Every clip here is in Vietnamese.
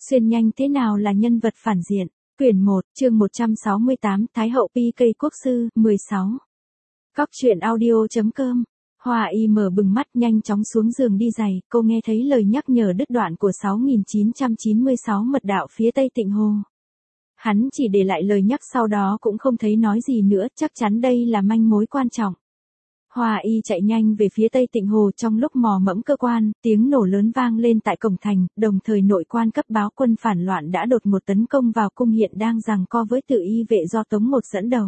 Xuyên nhanh thế nào là nhân vật phản diện? Quyển 1, chương 168, Thái hậu PK quốc sư, 16. Góc truyện audio.com. Hoa y mở bừng mắt nhanh chóng xuống giường đi giày, cô nghe thấy lời nhắc nhở đứt đoạn của 6996 mật đạo phía tây Tịnh Hồ. Hắn chỉ để lại lời nhắc sau đó cũng không thấy nói gì nữa, chắc chắn đây là manh mối quan trọng. Hoa y chạy nhanh về phía tây Tịnh Hồ trong lúc mò mẫm cơ quan, tiếng nổ lớn vang lên tại cổng thành, đồng thời nội quan cấp báo quân phản loạn đã đột ngột tấn công vào cung hiện đang giằng co với Tự Y vệ do Tống Một dẫn đầu.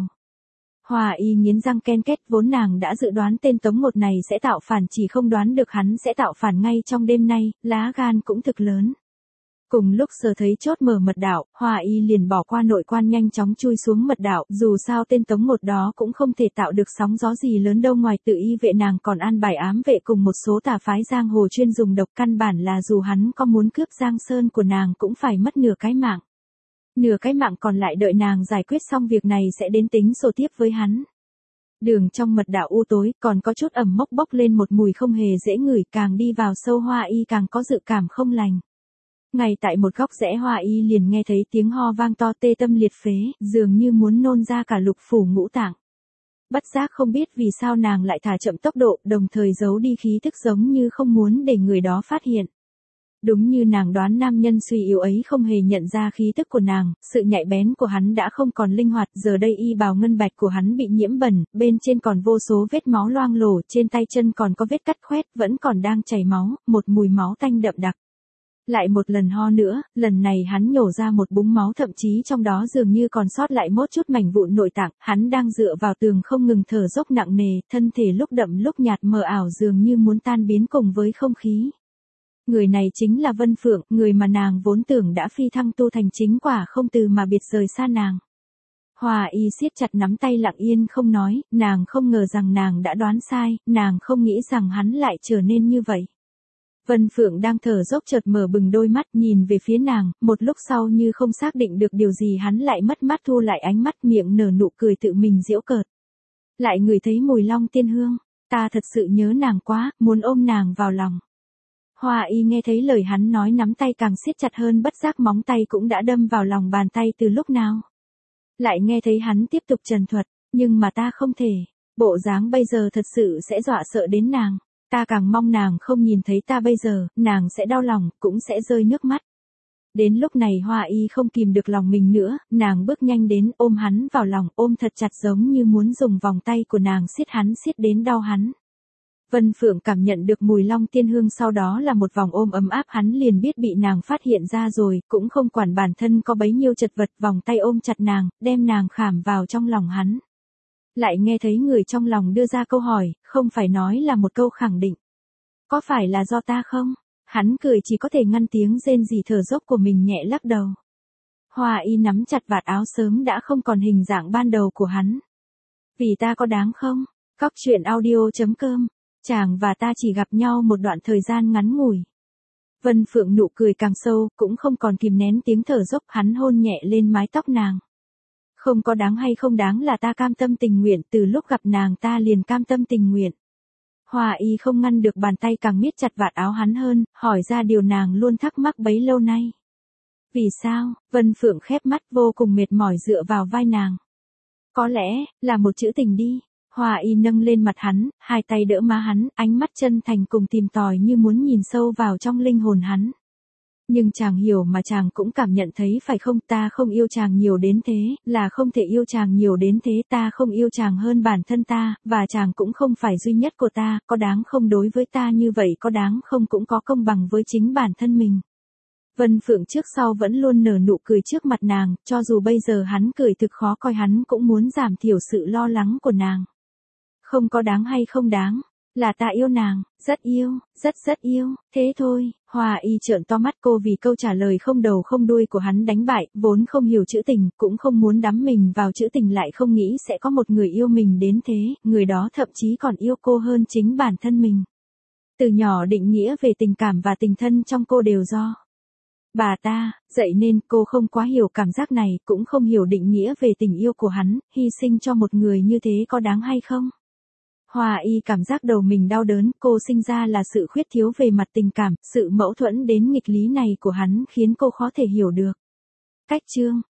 Hoa y nghiến răng ken két, vốn nàng đã dự đoán tên Tống Một này sẽ tạo phản, chỉ không đoán được hắn sẽ tạo phản ngay trong đêm nay, lá gan cũng thực lớn. Cùng lúc sờ thấy chốt mở mật đạo, Hoa y liền bỏ qua nội quan nhanh chóng chui xuống mật đạo, dù sao tên Tống Một đó cũng không thể tạo được sóng gió gì lớn đâu, ngoài Tự Y vệ nàng còn an bài ám vệ cùng một số tà phái giang hồ chuyên dùng độc, căn bản là dù hắn có muốn cướp Giang Sơn của nàng cũng phải mất nửa cái mạng. Nửa cái mạng còn lại đợi nàng giải quyết xong việc này sẽ đến tính sổ tiếp với hắn. Đường trong mật đạo u tối, còn có chút ẩm mốc bốc lên một mùi không hề dễ ngửi, càng đi vào sâu Hoa y càng có dự cảm không lành. Ngay tại một góc rẽ Hoa y liền nghe thấy tiếng ho vang to tê tâm liệt phế, dường như muốn nôn ra cả lục phủ ngũ tạng. Bất giác không biết vì sao nàng lại thả chậm tốc độ, đồng thời giấu đi khí thức giống như không muốn để người đó phát hiện. Đúng như nàng đoán, nam nhân suy yếu ấy không hề nhận ra khí tức của nàng, sự nhạy bén của hắn đã không còn linh hoạt, giờ đây y bào ngân bạch của hắn bị nhiễm bẩn, bên trên còn vô số vết máu loang lổ, trên tay chân còn có vết cắt khoét, vẫn còn đang chảy máu, một mùi máu tanh đậm đặc. Lại một lần ho nữa, lần này hắn nhổ ra một búng máu, thậm chí trong đó dường như còn sót lại một chút mảnh vụn nội tạng, hắn đang dựa vào tường không ngừng thở dốc nặng nề, thân thể lúc đậm lúc nhạt mờ ảo dường như muốn tan biến cùng với không khí. Người này chính là Vân Phượng, người mà nàng vốn tưởng đã phi thăng tu thành chính quả không từ mà biệt rời xa nàng. Hoa y siết chặt nắm tay lặng yên không nói, nàng không ngờ rằng nàng đã đoán sai, nàng không nghĩ rằng hắn lại trở nên như vậy. Vân Phượng đang thở dốc chợt mở bừng đôi mắt nhìn về phía nàng, một lúc sau như không xác định được điều gì hắn lại mất mát thu lại ánh mắt, miệng nở nụ cười tự mình giễu cợt. Lại ngửi thấy mùi long tiên hương, ta thật sự nhớ nàng quá, muốn ôm nàng vào lòng. Hoa y nghe thấy lời hắn nói nắm tay càng siết chặt hơn, bất giác móng tay cũng đã đâm vào lòng bàn tay từ lúc nào. Lại nghe thấy hắn tiếp tục trần thuật, nhưng mà ta không thể, bộ dáng bây giờ thật sự sẽ dọa sợ đến nàng. Ta càng mong nàng không nhìn thấy ta bây giờ, nàng sẽ đau lòng, cũng sẽ rơi nước mắt. Đến lúc này Hoa y không kìm được lòng mình nữa, nàng bước nhanh đến ôm hắn vào lòng, ôm thật chặt giống như muốn dùng vòng tay của nàng siết hắn siết đến đau hắn. Vân Phượng cảm nhận được mùi long tiên hương, sau đó là một vòng ôm ấm áp, hắn liền biết bị nàng phát hiện ra rồi, cũng không quản bản thân có bấy nhiêu chật vật, vòng tay ôm chặt nàng, đem nàng khảm vào trong lòng hắn. Lại nghe thấy người trong lòng đưa ra câu hỏi, không phải nói là một câu khẳng định. Có phải là do ta không? Hắn cười chỉ có thể ngăn tiếng rên rỉ thở dốc của mình, nhẹ lắc đầu. Hoa y nắm chặt vạt áo sớm đã không còn hình dạng ban đầu của hắn. Vì ta có đáng không? Góc truyện audio.com. Chàng và ta chỉ gặp nhau một đoạn thời gian ngắn ngủi. Vân Phượng nụ cười càng sâu, cũng không còn kìm nén tiếng thở dốc, hắn hôn nhẹ lên mái tóc nàng. Không có đáng hay không đáng là ta cam tâm tình nguyện, từ lúc gặp nàng ta liền cam tâm tình nguyện. Hoa y không ngăn được bàn tay càng miết chặt vạt áo hắn hơn, hỏi ra điều nàng luôn thắc mắc bấy lâu nay. Vì sao? Vân Phượng khép mắt vô cùng mệt mỏi dựa vào vai nàng. Có lẽ, là một chữ tình đi. Hoa y nâng lên mặt hắn, hai tay đỡ má hắn, ánh mắt chân thành cùng tìm tòi như muốn nhìn sâu vào trong linh hồn hắn. Nhưng chàng hiểu mà chàng cũng cảm nhận thấy phải không, ta không yêu chàng nhiều đến thế, là không thể yêu chàng nhiều đến thế, ta không yêu chàng hơn bản thân ta, và chàng cũng không phải duy nhất của ta, có đáng không đối với ta như vậy, có đáng không cũng có công bằng với chính bản thân mình. Vân Phượng trước sau vẫn luôn nở nụ cười trước mặt nàng, cho dù bây giờ hắn cười thực khó coi, hắn cũng muốn giảm thiểu sự lo lắng của nàng. Không có đáng hay không đáng, là ta yêu nàng, rất yêu, rất yêu, thế thôi. Hoa y trợn to mắt, cô vì câu trả lời không đầu không đuôi của hắn đánh bại, vốn không hiểu chữ tình, cũng không muốn đắm mình vào chữ tình, lại không nghĩ sẽ có một người yêu mình đến thế, người đó thậm chí còn yêu cô hơn chính bản thân mình. Từ nhỏ định nghĩa về tình cảm và tình thân trong cô đều do bà ta dạy nên, cô không quá hiểu cảm giác này, cũng không hiểu định nghĩa về tình yêu của hắn, hy sinh cho một người như thế có đáng hay không? Hoa Y cảm giác đầu mình đau đớn, cô sinh ra là sự khuyết thiếu về mặt tình cảm, sự mâu thuẫn đến nghịch lý này của hắn khiến cô khó thể hiểu được. Cách chương